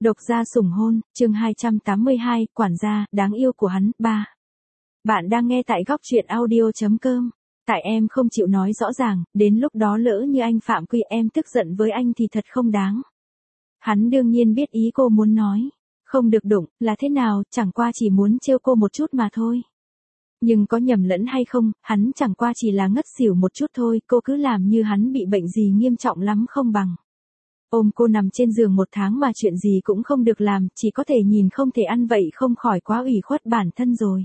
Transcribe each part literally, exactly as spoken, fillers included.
Độc gia sủng hôn, chương hai trăm tám mươi hai, quản gia, đáng yêu của hắn, ba. Bạn đang nghe tại góc truyện audio.com. Tại em không chịu nói rõ ràng, đến lúc đó lỡ như anh phạm quy em tức giận với anh thì thật không đáng. Hắn đương nhiên biết ý cô muốn nói. Không được đụng, là thế nào, chẳng qua chỉ muốn trêu cô một chút mà thôi. Nhưng có nhầm lẫn hay không, hắn chẳng qua chỉ là ngất xỉu một chút thôi, cô cứ làm như hắn bị bệnh gì nghiêm trọng lắm không bằng. Ôm cô nằm trên giường một tháng mà chuyện gì cũng không được làm, chỉ có thể nhìn không thể ăn vậy không khỏi quá ủy khuất bản thân rồi.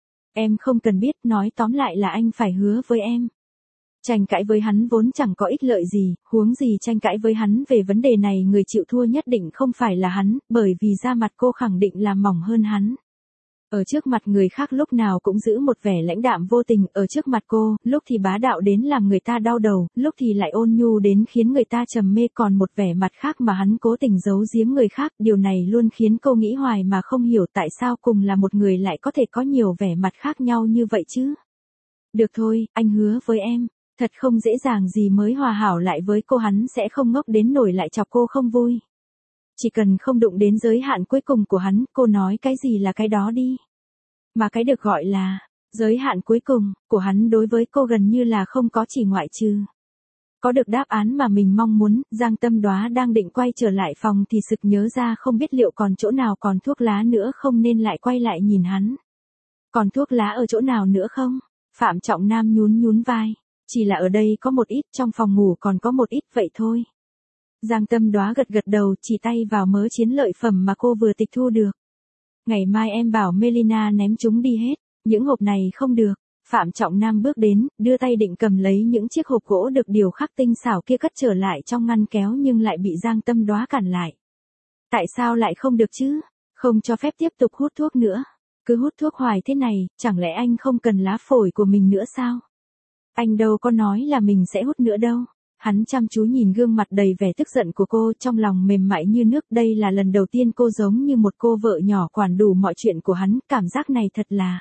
Em không cần biết, nói tóm lại là anh phải hứa với em. Tranh cãi với hắn vốn chẳng có ích lợi gì, huống gì tranh cãi với hắn về vấn đề này người chịu thua nhất định không phải là hắn, bởi vì da mặt cô khẳng định là mỏng hơn hắn. Ở trước mặt người khác lúc nào cũng giữ một vẻ lãnh đạm vô tình, ở trước mặt cô, lúc thì bá đạo đến làm người ta đau đầu, lúc thì lại ôn nhu đến khiến người ta trầm mê, còn một vẻ mặt khác mà hắn cố tình giấu giếm người khác, điều này luôn khiến cô nghĩ hoài mà không hiểu tại sao cùng là một người lại có thể có nhiều vẻ mặt khác nhau như vậy chứ. Được thôi, anh hứa với em, thật không dễ dàng gì mới hòa hảo lại với cô, hắn sẽ không ngốc đến nổi lại chọc cô không vui. Chỉ cần không đụng đến giới hạn cuối cùng của hắn, cô nói cái gì là cái đó đi. Mà cái được gọi là giới hạn cuối cùng của hắn đối với cô gần như là không có, chỉ ngoại trừ. Có được đáp án mà mình mong muốn, Giang Tâm Đoá đang định quay trở lại phòng thì sực nhớ ra không biết liệu còn chỗ nào còn thuốc lá nữa không nên lại quay lại nhìn hắn. Còn thuốc lá ở chỗ nào nữa không? Phạm Trọng Nam nhún nhún vai. Chỉ là ở đây có một ít, trong phòng ngủ còn có một ít vậy thôi. Giang Tâm Đoá gật gật đầu, chỉ tay vào mớ chiến lợi phẩm mà cô vừa tịch thu được. Ngày mai em bảo Melina ném chúng đi hết, những hộp này không được. Phạm Trọng Nam bước đến, đưa tay định cầm lấy những chiếc hộp gỗ được điều khắc tinh xảo kia cất trở lại trong ngăn kéo nhưng lại bị Giang Tâm Đoá cản lại. Tại sao lại không được chứ? Không cho phép tiếp tục hút thuốc nữa. Cứ hút thuốc hoài thế này, chẳng lẽ anh không cần lá phổi của mình nữa sao? Anh đâu có nói là mình sẽ hút nữa đâu. Hắn chăm chú nhìn gương mặt đầy vẻ tức giận của cô, trong lòng mềm mại như nước. Đây là lần đầu tiên cô giống như một cô vợ nhỏ quản đủ mọi chuyện của hắn, cảm giác này thật là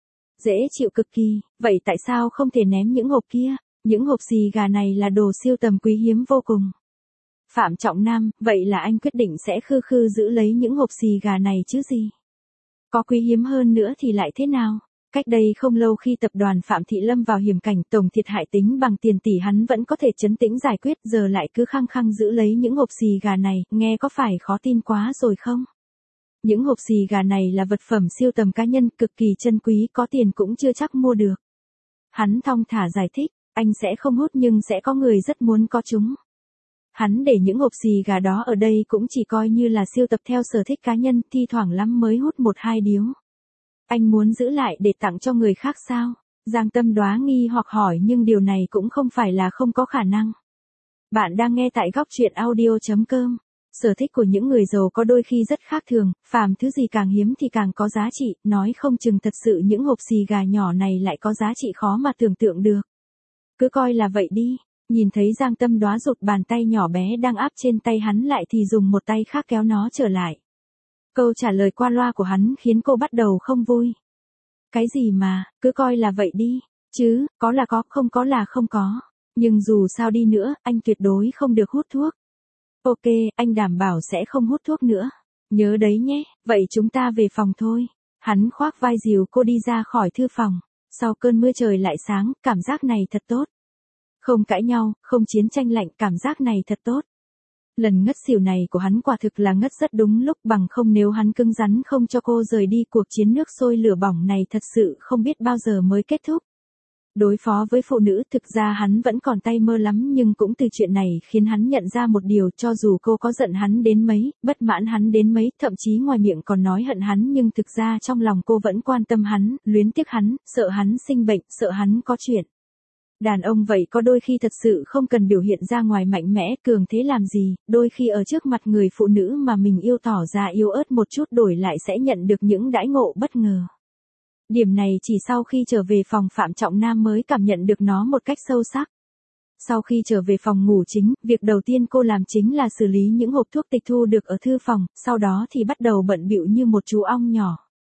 dễ chịu cực kỳ. Vậy tại sao không thể ném những hộp kia? Những hộp xì gà này là đồ siêu tầm quý hiếm vô cùng. Phạm Trọng Nam, vậy là anh quyết định sẽ khư khư giữ lấy những hộp xì gà này chứ gì? Có quý hiếm hơn nữa thì lại thế nào? Cách đây không lâu khi tập đoàn Phạm Thị lâm vào hiểm cảnh, tổng thiệt hại tính bằng tiền tỷ hắn vẫn có thể trấn tĩnh giải quyết, giờ lại cứ khăng khăng giữ lấy những hộp xì gà này, nghe có phải khó tin quá rồi không? Những hộp xì gà này là vật phẩm siêu tầm cá nhân, cực kỳ chân quý, có tiền cũng chưa chắc mua được. Hắn thong thả giải thích, anh sẽ không hút nhưng sẽ có người rất muốn có chúng. Hắn để những hộp xì gà đó ở đây cũng chỉ coi như là siêu tập theo sở thích cá nhân, thi thoảng lắm mới hút một hai điếu. Anh muốn giữ lại để tặng cho người khác sao? Giang Tâm Đoá nghi hoặc hỏi nhưng điều này cũng không phải là không có khả năng. Bạn đang nghe tại góc truyện audio.com. Sở thích của những người giàu có đôi khi rất khác thường, phàm thứ gì càng hiếm thì càng có giá trị, nói không chừng thật sự những hộp xì gà nhỏ này lại có giá trị khó mà tưởng tượng được. Cứ coi là vậy đi. Nhìn thấy Giang Tâm Đoá rụt bàn tay nhỏ bé đang áp trên tay hắn lại thì dùng một tay khác kéo nó trở lại. Câu trả lời qua loa của hắn khiến cô bắt đầu không vui. Cái gì mà, cứ coi là vậy đi, chứ, có là có, không có là không có. Nhưng dù sao đi nữa, anh tuyệt đối không được hút thuốc. Ok, anh đảm bảo sẽ không hút thuốc nữa. Nhớ đấy nhé, vậy chúng ta về phòng thôi. Hắn khoác vai dìu cô đi ra khỏi thư phòng. Sau cơn mưa trời lại sáng, cảm giác này thật tốt. Không cãi nhau, không chiến tranh lạnh, cảm giác này thật tốt. Lần ngất xỉu này của hắn quả thực là ngất rất đúng lúc, bằng không nếu hắn cứng rắn không cho cô rời đi, cuộc chiến nước sôi lửa bỏng này thật sự không biết bao giờ mới kết thúc. Đối phó với phụ nữ thực ra hắn vẫn còn tay mơ lắm, nhưng cũng từ chuyện này khiến hắn nhận ra một điều, cho dù cô có giận hắn đến mấy, bất mãn hắn đến mấy, thậm chí ngoài miệng còn nói hận hắn, nhưng thực ra trong lòng cô vẫn quan tâm hắn, luyến tiếc hắn, sợ hắn sinh bệnh, sợ hắn có chuyện. Đàn ông vậy có đôi khi thật sự không cần biểu hiện ra ngoài mạnh mẽ, cường thế làm gì, đôi khi ở trước mặt người phụ nữ mà mình yêu tỏ ra yếu ớt một chút đổi lại sẽ nhận được những đãi ngộ bất ngờ. Điểm này chỉ sau khi trở về phòng Phạm Trọng Nam mới cảm nhận được nó một cách sâu sắc. Sau khi trở về phòng ngủ chính, việc đầu tiên cô làm chính là xử lý những hộp thuốc tịch thu được ở thư phòng, sau đó thì bắt đầu bận bịu như một chú ong nhỏ.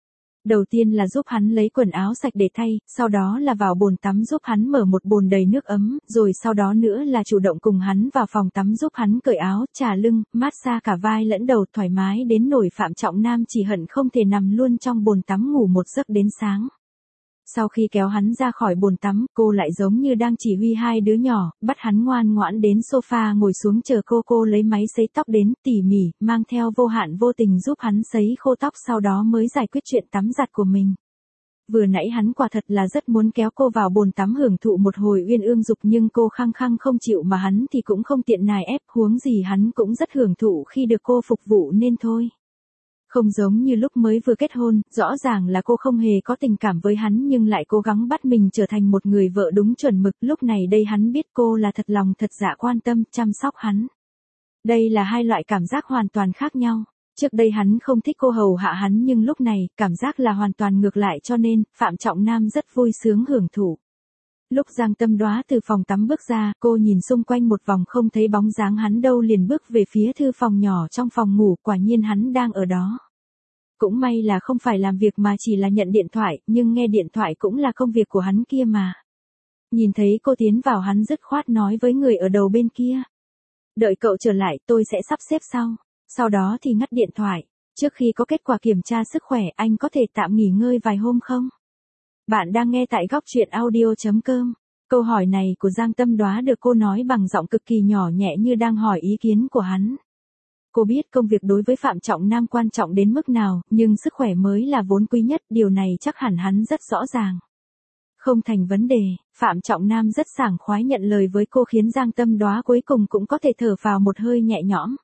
Đầu tiên là giúp hắn lấy quần áo sạch để thay, sau đó là vào bồn tắm giúp hắn mở một bồn đầy nước ấm, rồi sau đó nữa là chủ động cùng hắn vào phòng tắm giúp hắn cởi áo, chà lưng, massage cả vai lẫn đầu thoải mái đến nỗi Phạm Trọng Nam chỉ hận không thể nằm luôn trong bồn tắm ngủ một giấc đến sáng. Sau khi kéo hắn ra khỏi bồn tắm, cô lại giống như đang chỉ huy hai đứa nhỏ, bắt hắn ngoan ngoãn đến sofa ngồi xuống chờ cô cô lấy máy sấy tóc đến, tỉ mỉ, mang theo vô hạn vô tình giúp hắn sấy khô tóc sau đó mới giải quyết chuyện tắm giặt của mình. Vừa nãy hắn quả thật là rất muốn kéo cô vào bồn tắm hưởng thụ một hồi uyên ương dục nhưng cô khăng khăng không chịu mà hắn thì cũng không tiện nài ép, huống gì hắn cũng rất hưởng thụ khi được cô phục vụ nên thôi. Không giống như lúc mới vừa kết hôn, rõ ràng là cô không hề có tình cảm với hắn nhưng lại cố gắng bắt mình trở thành một người vợ đúng chuẩn mực, lúc này đây hắn biết cô là thật lòng thật dạ quan tâm, chăm sóc hắn. Đây là hai loại cảm giác hoàn toàn khác nhau. Trước đây hắn không thích cô hầu hạ hắn nhưng lúc này, cảm giác là hoàn toàn ngược lại cho nên, Phạm Trọng Nam rất vui sướng hưởng thụ. Lúc Giang Tâm Đóa từ phòng tắm bước ra, cô nhìn xung quanh một vòng không thấy bóng dáng hắn đâu liền bước về phía thư phòng nhỏ trong phòng ngủ, quả nhiên hắn đang ở đó. Cũng may là không phải làm việc mà chỉ là nhận điện thoại, nhưng nghe điện thoại cũng là công việc của hắn kia mà. Nhìn thấy cô tiến vào hắn dứt khoát nói với người ở đầu bên kia. Đợi cậu trở lại tôi sẽ sắp xếp sau. Sau đó thì ngắt điện thoại. Trước khi có kết quả kiểm tra sức khỏe anh có thể tạm nghỉ ngơi vài hôm không? Bạn đang nghe tại góc truyện audio chấm com. Câu hỏi này của Giang Tâm Đóa được cô nói bằng giọng cực kỳ nhỏ nhẹ như đang hỏi ý kiến của hắn. Cô biết công việc đối với Phạm Trọng Nam quan trọng đến mức nào, nhưng sức khỏe mới là vốn quý nhất, điều này chắc hẳn hắn rất rõ ràng. Không thành vấn đề, Phạm Trọng Nam rất sảng khoái nhận lời với cô khiến Giang Tâm Đóa cuối cùng cũng có thể thở phào một hơi nhẹ nhõm.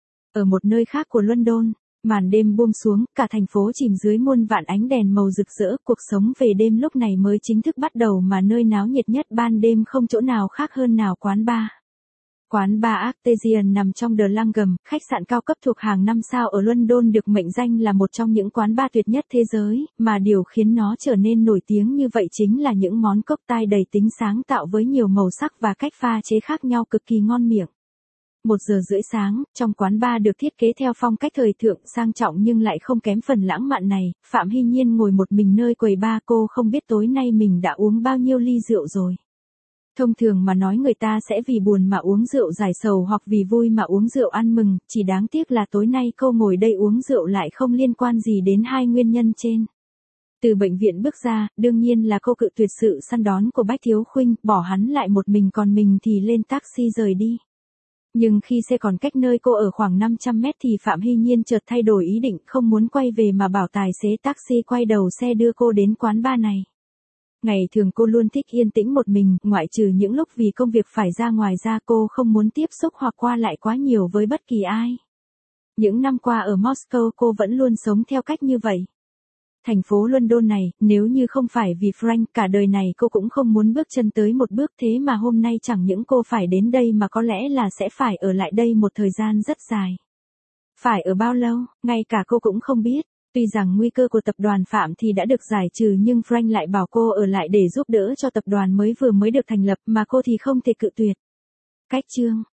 Ở một nơi khác của London, màn đêm buông xuống, cả thành phố chìm dưới muôn vạn ánh đèn màu rực rỡ, cuộc sống về đêm lúc này mới chính thức bắt đầu mà nơi náo nhiệt nhất ban đêm không chỗ nào khác hơn nào quán bar. Quán bar Artesian nằm trong The Langham, khách sạn cao cấp thuộc hàng năm sao ở London được mệnh danh là một trong những quán bar tuyệt nhất thế giới, mà điều khiến nó trở nên nổi tiếng như vậy chính là những món cocktail đầy tính sáng tạo với nhiều màu sắc và cách pha chế khác nhau cực kỳ ngon miệng. Một giờ rưỡi sáng, trong quán bar được thiết kế theo phong cách thời thượng sang trọng nhưng lại không kém phần lãng mạn này, Phạm Hy Nhiên ngồi một mình nơi quầy bar, cô không biết tối nay mình đã uống bao nhiêu ly rượu rồi. Thông thường mà nói người ta sẽ vì buồn mà uống rượu giải sầu hoặc vì vui mà uống rượu ăn mừng, chỉ đáng tiếc là tối nay cô ngồi đây uống rượu lại không liên quan gì đến hai nguyên nhân trên. Từ bệnh viện bước ra, đương nhiên là cô cự tuyệt sự săn đón của Bách Thiếu Khuynh, bỏ hắn lại một mình còn mình thì lên taxi rời đi. Nhưng khi xe còn cách nơi cô ở khoảng năm trăm mét thì Phạm Hy Nhiên chợt thay đổi ý định không muốn quay về mà bảo tài xế taxi quay đầu xe đưa cô đến quán bar này. Ngày thường cô luôn thích yên tĩnh một mình, ngoại trừ những lúc vì công việc phải ra ngoài ra cô không muốn tiếp xúc hoặc qua lại quá nhiều với bất kỳ ai. Những năm qua ở Moscow cô vẫn luôn sống theo cách như vậy. Thành phố London này, nếu như không phải vì Frank cả đời này cô cũng không muốn bước chân tới một bước thế mà hôm nay chẳng những cô phải đến đây mà có lẽ là sẽ phải ở lại đây một thời gian rất dài. Phải ở bao lâu, ngay cả cô cũng không biết. Tuy rằng nguy cơ của tập đoàn Phạm thì đã được giải trừ nhưng Frank lại bảo cô ở lại để giúp đỡ cho tập đoàn mới vừa mới được thành lập mà cô thì không thể cự tuyệt. Cách chương